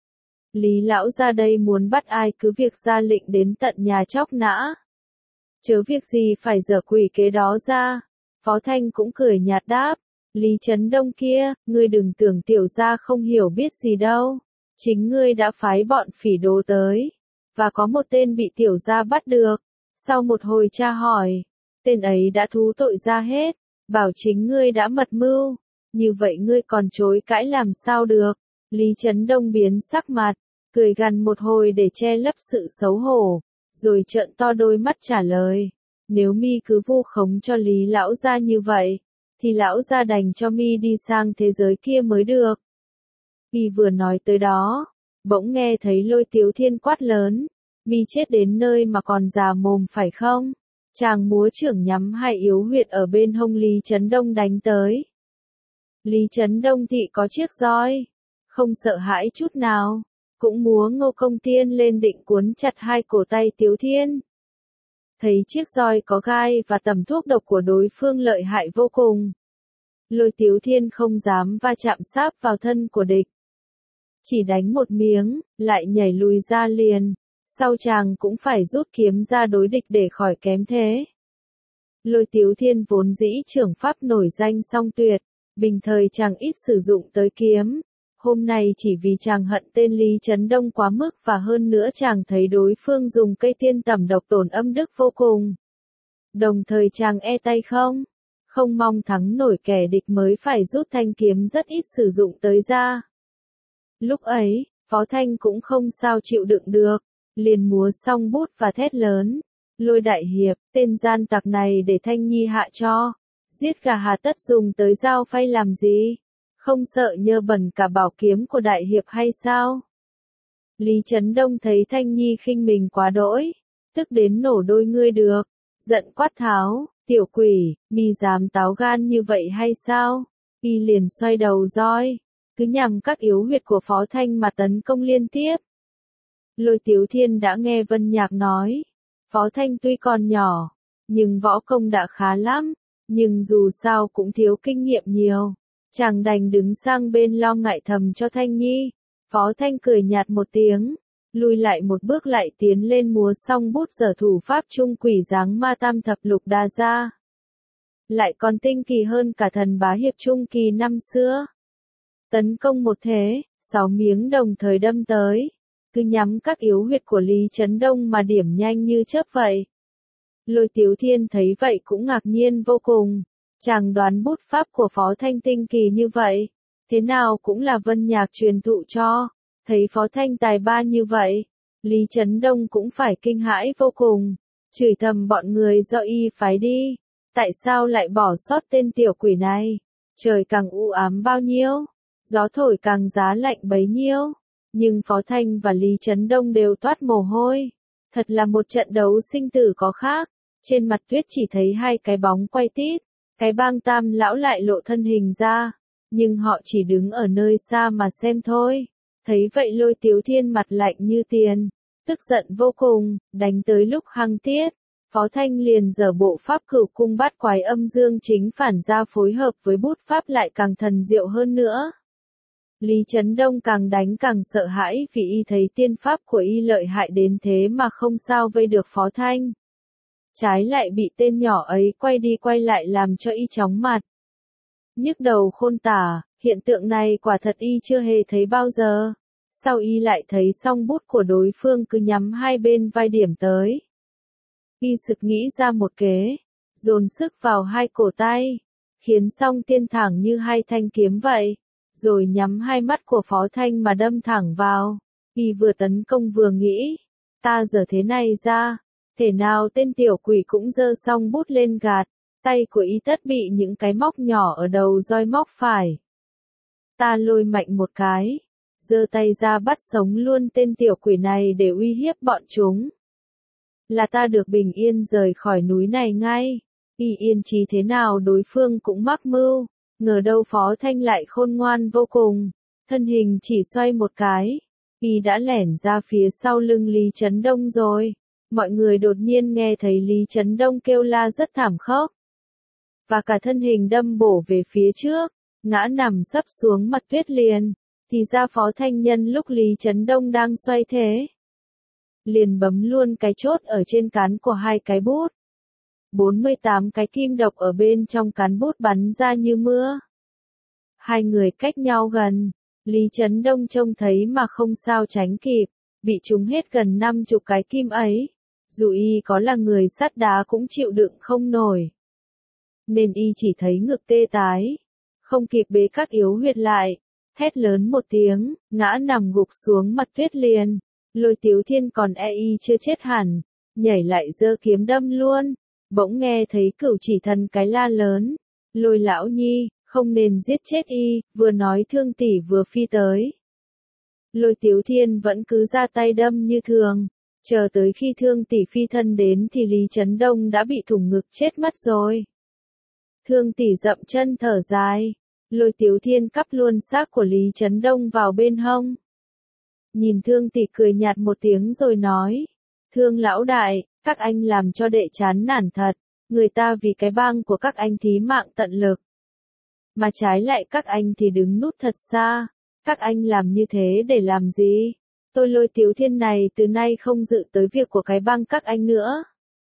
Lý lão ra đây muốn bắt ai cứ việc ra lệnh đến tận nhà chóc nã. Chớ việc gì phải dở quỷ kế đó ra. Phó Thanh cũng cười nhạt đáp. Lý Trấn Đông kia, ngươi đừng tưởng tiểu gia không hiểu biết gì đâu. Chính ngươi đã phái bọn phỉ đồ tới. Và có một tên bị tiểu gia bắt được. Sau một hồi tra hỏi, tên ấy đã thú tội ra hết. Bảo chính ngươi đã mật mưu. Như vậy ngươi còn chối cãi làm sao được. Lý Trấn Đông biến sắc mặt. Cười gằn một hồi để che lấp sự xấu hổ. Rồi trợn to đôi mắt trả lời. Nếu mi cứ vu khống cho Lý lão gia như vậy. Thì lão gia đành cho mi đi sang thế giới kia mới được. Mi vừa nói tới đó. Bỗng nghe thấy Lôi Tiếu Thiên quát lớn. Mi chết đến nơi mà còn già mồm phải không? Chàng múa trưởng nhắm hai yếu huyệt ở bên hông Lý Trấn Đông đánh tới. Lý Trấn Đông thị có chiếc roi. Không sợ hãi chút nào. Cũng múa Ngô Công Tiên lên định cuốn chặt hai cổ tay Tiếu Thiên. Thấy chiếc roi có gai và tầm thuốc độc của đối phương lợi hại vô cùng. Lôi Tiếu Thiên không dám va chạm sáp vào thân của địch. Chỉ đánh một miếng, lại nhảy lùi ra liền. Sau chàng cũng phải rút kiếm ra đối địch để khỏi kém thế. Lôi Tiếu Thiên vốn dĩ trưởng pháp nổi danh song tuyệt. Bình thời chàng ít sử dụng tới kiếm. Hôm nay chỉ vì chàng hận tên Lý Chấn Đông quá mức và hơn nữa chàng thấy đối phương dùng cây tiên tẩm độc tổn âm đức vô cùng. Đồng thời chàng e tay không? Không mong thắng nổi kẻ địch mới phải rút thanh kiếm rất ít sử dụng tới ra. Lúc ấy, Phó Thanh cũng không sao chịu đựng được, liền múa xong bút và thét lớn. Lôi đại hiệp, tên gian tặc này để Thanh Nhi hạ cho. Giết gà hà tất dùng tới dao phay làm gì? Không sợ nhơ bẩn cả bảo kiếm của đại hiệp hay sao? Lý Chấn Đông thấy Thanh Nhi khinh mình quá đỗi, tức đến nổ đôi ngươi được, giận quát tháo, tiểu quỷ, mi dám táo gan như vậy hay sao? Y liền xoay đầu roi, cứ nhằm các yếu huyệt của Phó Thanh mà tấn công liên tiếp. Lôi Tiếu Thiên đã nghe Vân Nhạc nói, Phó Thanh tuy còn nhỏ, nhưng võ công đã khá lắm, nhưng dù sao cũng thiếu kinh nghiệm nhiều. Chàng đành đứng sang bên lo ngại thầm cho Thanh Nhi. Phó Thanh cười nhạt một tiếng, lùi lại một bước lại tiến lên múa xong bút giở thủ pháp trung quỷ dáng ma tam thập lục đa ra. Lại còn tinh kỳ hơn cả thần bá hiệp trung kỳ năm xưa. Tấn công một thế, sáu miếng đồng thời đâm tới, cứ nhắm các yếu huyệt của Lý Chấn Đông mà điểm nhanh như chớp vậy. Lôi Tiếu Thiên thấy vậy cũng ngạc nhiên vô cùng. Chàng đoán bút pháp của Phó Thanh tinh kỳ như vậy, thế nào cũng là Vân Nhạc truyền thụ cho, thấy Phó Thanh tài ba như vậy, Lý Chấn Đông cũng phải kinh hãi vô cùng, chửi thầm bọn người do y phái đi, tại sao lại bỏ sót tên tiểu quỷ này, trời càng u ám bao nhiêu, gió thổi càng giá lạnh bấy nhiêu, nhưng Phó Thanh và Lý Chấn Đông đều toát mồ hôi, thật là một trận đấu sinh tử có khác, trên mặt tuyết chỉ thấy hai cái bóng quay tít. Cái bang Tam lão lại lộ thân hình ra, nhưng họ chỉ đứng ở nơi xa mà xem thôi. Thấy vậy Lôi Tiếu Thiên mặt lạnh như tiền, tức giận vô cùng, đánh tới lúc hăng tiết. Phó Thanh liền giở bộ pháp cửu cung bát quái âm dương chính phản ra phối hợp với bút pháp lại càng thần diệu hơn nữa. Lý Chấn Đông càng đánh càng sợ hãi vì y thấy tiên pháp của y lợi hại đến thế mà không sao vây được Phó Thanh. Trái lại bị tên nhỏ ấy quay đi quay lại làm cho y chóng mặt. Nhức đầu khôn tả, hiện tượng này quả thật y chưa hề thấy bao giờ. Sau y lại thấy song bút của đối phương cứ nhắm hai bên vai điểm tới. Y sực nghĩ ra một kế, dồn sức vào hai cổ tay, khiến song tiên thẳng như hai thanh kiếm vậy, rồi nhắm hai mắt của Phó Thanh mà đâm thẳng vào. Y vừa tấn công vừa nghĩ, ta giờ thế này ra. Thể nào tên tiểu quỷ cũng giơ xong bút lên gạt, tay của y tất bị những cái móc nhỏ ở đầu roi móc phải. Ta lôi mạnh một cái, giơ tay ra bắt sống luôn tên tiểu quỷ này để uy hiếp bọn chúng. Là ta được bình yên rời khỏi núi này ngay, y yên chí thế nào đối phương cũng mắc mưu, ngờ đâu Phó Thanh lại khôn ngoan vô cùng, thân hình chỉ xoay một cái, y đã lẻn ra phía sau lưng Lý Chấn Đông rồi. Mọi người đột nhiên nghe thấy Lý Chấn Đông kêu la rất thảm khốc. Và cả thân hình đâm bổ về phía trước, ngã nằm sấp xuống mặt tuyết liền. Thì ra Phó Thanh nhân lúc Lý Chấn Đông đang xoay thế. Liền bấm luôn cái chốt ở trên cán của hai cái bút. bốn mươi tám cái kim độc ở bên trong cán bút bắn ra như mưa. Hai người cách nhau gần, Lý Chấn Đông trông thấy mà không sao tránh kịp, bị trúng hết gần năm chục cái kim ấy. Dù y có là người sắt đá cũng chịu đựng không nổi. Nên y chỉ thấy ngực tê tái. Không kịp bế các yếu huyệt lại. Thét lớn một tiếng, ngã nằm gục xuống mặt tuyết liền. Lôi Tiếu Thiên còn e y chưa chết hẳn. Nhảy lại giơ kiếm đâm luôn. Bỗng nghe thấy Cửu Chỉ Thần cái la lớn. Lôi lão nhi, không nên giết chết y, vừa nói Thương tỷ vừa phi tới. Lôi Tiếu Thiên vẫn cứ ra tay đâm như thường. Chờ tới khi Thương tỷ phi thân đến thì Lý Chấn Đông đã bị thủng ngực chết mất rồi. Thương tỷ dậm chân thở dài. Lôi Tiếu Thiên cắp luôn xác của Lý Chấn Đông vào bên hông. Nhìn Thương tỷ cười nhạt một tiếng rồi nói. Thương lão đại, các anh làm cho đệ chán nản thật. Người ta vì cái bang của các anh thí mạng tận lực. Mà trái lại các anh thì đứng núp thật xa. Các anh làm như thế để làm gì? Tôi Lôi Tiếu Thiên này từ nay không dự tới việc của cái bang các anh nữa.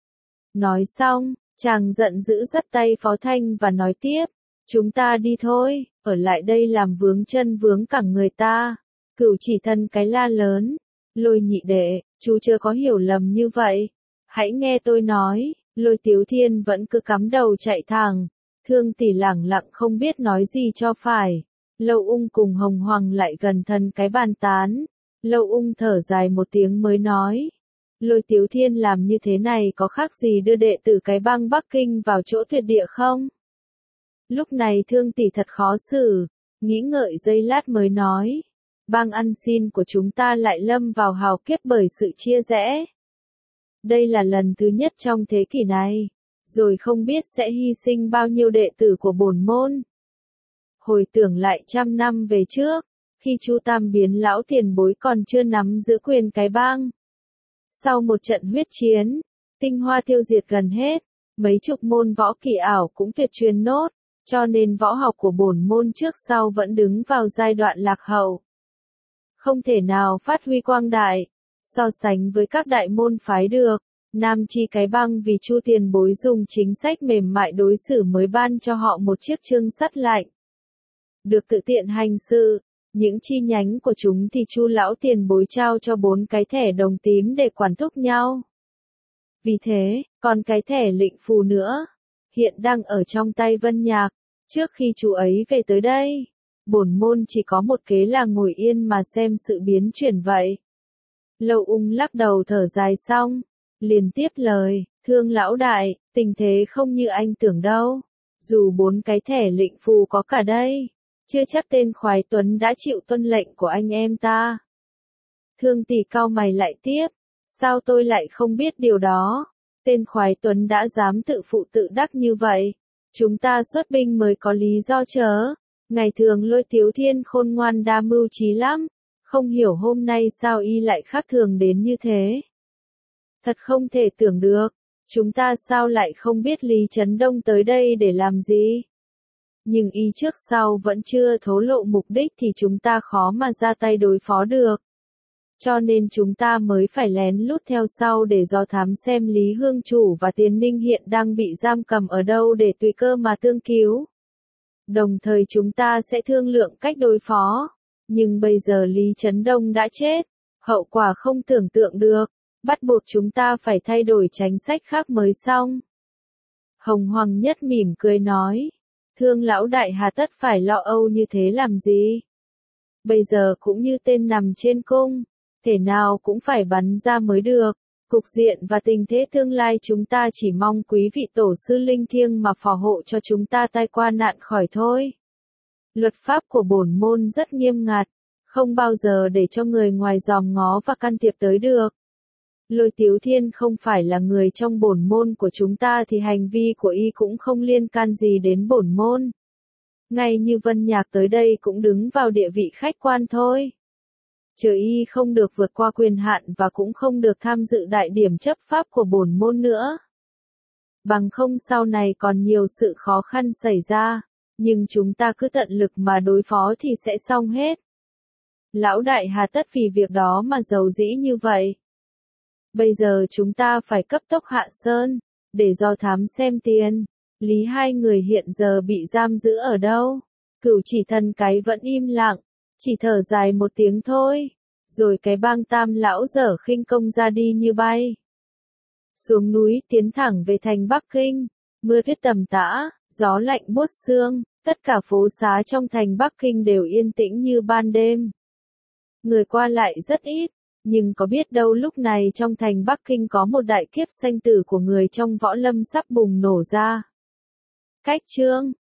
Nói xong, chàng giận dữ dắt tay Phó Thanh và nói tiếp. Chúng ta đi thôi, ở lại đây làm vướng chân vướng cẳng người ta. Cửu Chỉ Thân cái la lớn, Lôi nhị đệ, chú chưa có hiểu lầm như vậy. Hãy nghe tôi nói, Lôi Tiếu Thiên vẫn cứ cắm đầu chạy thẳng. Thương tỷ lẳng lặng không biết nói gì cho phải. Lâu Ung cùng Hồng Hoàng lại gần thân cái bàn tán. Lâu Ung thở dài một tiếng mới nói. Lôi Tiếu Thiên làm như thế này có khác gì đưa đệ tử cái bang Bắc Kinh vào chỗ tuyệt địa không? Lúc này Thương tỷ thật khó xử, nghĩ ngợi giây lát mới nói. Bang ăn xin của chúng ta lại lâm vào hào kiếp bởi sự chia rẽ. Đây là lần thứ nhất trong thế kỷ này, rồi không biết sẽ hy sinh bao nhiêu đệ tử của bổn môn. Hồi tưởng lại trăm năm về trước, khi Chu Tam Biến lão tiền bối còn chưa nắm giữ quyền cái bang. Sau một trận huyết chiến, tinh hoa tiêu diệt gần hết, mấy chục môn võ kỳ ảo cũng tuyệt truyền nốt, cho nên võ học của bổn môn trước sau vẫn đứng vào giai đoạn lạc hậu. Không thể nào phát huy quang đại, so sánh với các đại môn phái được. Nam Chi cái bang vì Chu tiền bối dùng chính sách mềm mại đối xử mới ban cho họ một chiếc chương sắt lạnh. Được tự tiện hành sự, những chi nhánh của chúng thì Chu lão tiền bối trao cho bốn cái thẻ đồng tím để quản thúc nhau. Vì thế, còn cái thẻ lệnh phù nữa, hiện đang ở trong tay Vân Nhạc. Trước khi chú ấy về tới đây, bổn môn chỉ có một kế là ngồi yên mà xem sự biến chuyển vậy. Lâu Ung lắc đầu thở dài xong, liền tiếp lời, Thương lão đại, tình thế không như anh tưởng đâu. Dù bốn cái thẻ lệnh phù có cả đây, chưa chắc tên Khoái Tuấn đã chịu tuân lệnh của anh em ta. Thương tỷ cau mày lại tiếp, sao tôi lại không biết điều đó? Tên Khoái Tuấn đã dám tự phụ tự đắc như vậy, chúng ta xuất binh mới có lý do chớ. Ngày thường Lôi Tiếu Thiên khôn ngoan đa mưu trí lắm, không hiểu hôm nay sao y lại khác thường đến như thế. Thật không thể tưởng được, chúng ta sao lại không biết Lý Trấn Đông tới đây để làm gì? Nhưng y trước sau vẫn chưa thổ lộ mục đích thì chúng ta khó mà ra tay đối phó được. Cho nên chúng ta mới phải lén lút theo sau để dò thám xem Lý Hương Chủ và Tiền Ninh hiện đang bị giam cầm ở đâu để tùy cơ mà tương cứu. Đồng thời chúng ta sẽ thương lượng cách đối phó. Nhưng bây giờ Lý Trấn Đông đã chết, hậu quả không tưởng tượng được, bắt buộc chúng ta phải thay đổi chính sách khác mới xong. Hồng Hoàng Nhất mỉm cười nói, Thương lão đại hà tất phải lo âu như thế làm gì? Bây giờ cũng như tên nằm trên cung, thể nào cũng phải bắn ra mới được. Cục diện và tình thế tương lai chúng ta chỉ mong quý vị tổ sư linh thiêng mà phò hộ cho chúng ta tai qua nạn khỏi thôi. Luật pháp của bổn môn rất nghiêm ngặt, không bao giờ để cho người ngoài dòm ngó và can thiệp tới được. Lôi Tiếu Thiên không phải là người trong bổn môn của chúng ta thì hành vi của y cũng không liên can gì đến bổn môn. Ngay như Vân Nhạc tới đây cũng đứng vào địa vị khách quan thôi. Trừ y không được vượt qua quyền hạn và cũng không được tham dự đại điểm chấp pháp của bổn môn nữa. Bằng không sau này còn nhiều sự khó khăn xảy ra, nhưng chúng ta cứ tận lực mà đối phó thì sẽ xong hết. Lão đại hà tất vì việc đó mà giàu dĩ như vậy. Bây giờ chúng ta phải cấp tốc hạ sơn, để dò thám xem Tiền, Lý hai người hiện giờ bị giam giữ ở đâu. Cửu Chỉ Thần cái vẫn im lặng, chỉ thở dài một tiếng thôi, rồi cái bang Tam lão dở khinh công ra đi như bay. Xuống núi tiến thẳng về thành Bắc Kinh, mưa tuyết tầm tã, gió lạnh buốt xương, tất cả phố xá trong thành Bắc Kinh đều yên tĩnh như ban đêm. Người qua lại rất ít, nhưng có biết đâu lúc này trong thành Bắc Kinh có một đại kiếp sanh tử của người trong võ lâm sắp bùng nổ ra. Cách chương